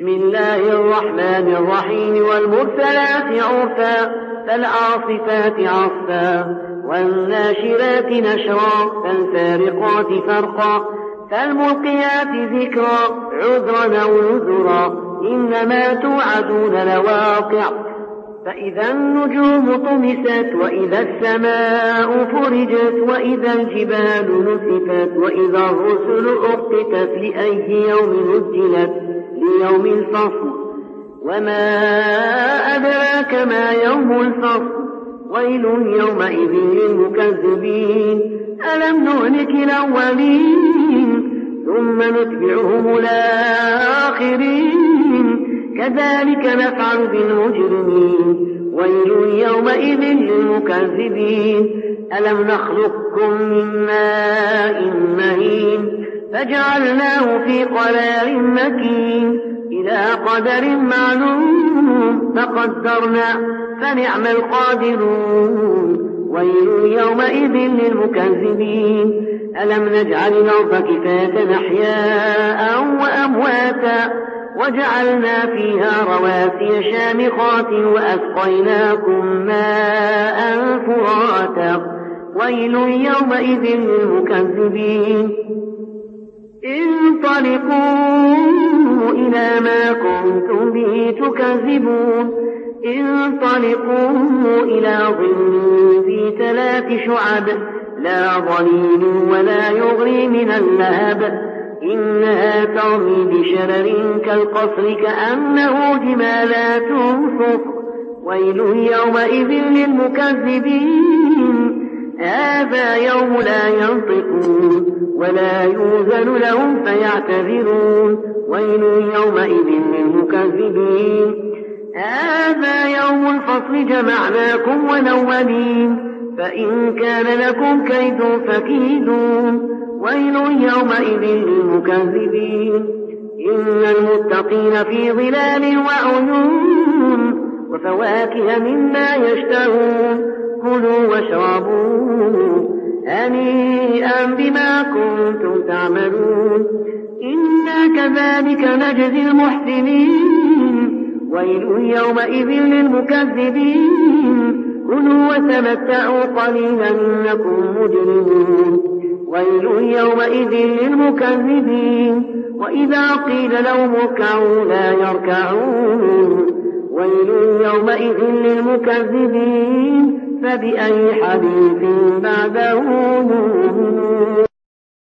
بسم الله الرحمن الرحيم والمرسلات عرفا فالعاصفات عصفا والناشرات نشرا فالفارقات فرقا فالملقيات ذكرا عذرا أو نذرا إنما توعدون لواقع فإذا النجوم طمست وإذا السماء فرجت وإذا الجبال نسفت وإذا الرسل أقتت لأي يوم نزلت ليوم الفصل وما أدراك ما يوم الفصل ويل يومئذ للمكذبين ألم نهلك الأولين ثم نتبعهم الآخرين كذلك نفعل بالمجرمين ويل يومئذ للمكذبين ألم نخلقكم من ماء مهين فجعلناه في قرار مكين إلى قدر معلوم فقدرنا فنعم القادرون ويل يومئذ للمكذبين ألم نجعل الأرض كفاة أحياء وأمواتا وجعلنا فيها رواسي شامخات وأسقيناكم ماء فراتا ويل يومئذ للمكذبين انطلقوا إلى ما كنتم به تكذبون انطلقوا إلى ظل ذي 3 شعب لا ظليل ولا يغني من اللهب إنها ترمي بشرر كالقصر كأنه جمالات صفر ويل يومئذ للمكذبين هذا يوم لا ينطقون ولا يؤذن لهم فيعتذرون ويل يومئذ للمكذبين هذا يوم الفصل جمعناكم والأولين فإن كان لكم كيد فكيدون ويل يومئذ للمكذبين إن المتقين في ظلال وعيون وفواكه مما يشتهون كلوا واشربوا هنيئا بما كنتم تعملون إنا كذلك نجزي المحسنين ويل يومئذ للمكذبين كلوا وتمتعوا قليلا إنكم مجرمون ويل يومئذ للمكذبين وإذا قيل لهم اركعوا لا يركعون ويل يومئذ للمكذبين فبأي حديث بعده يؤمنون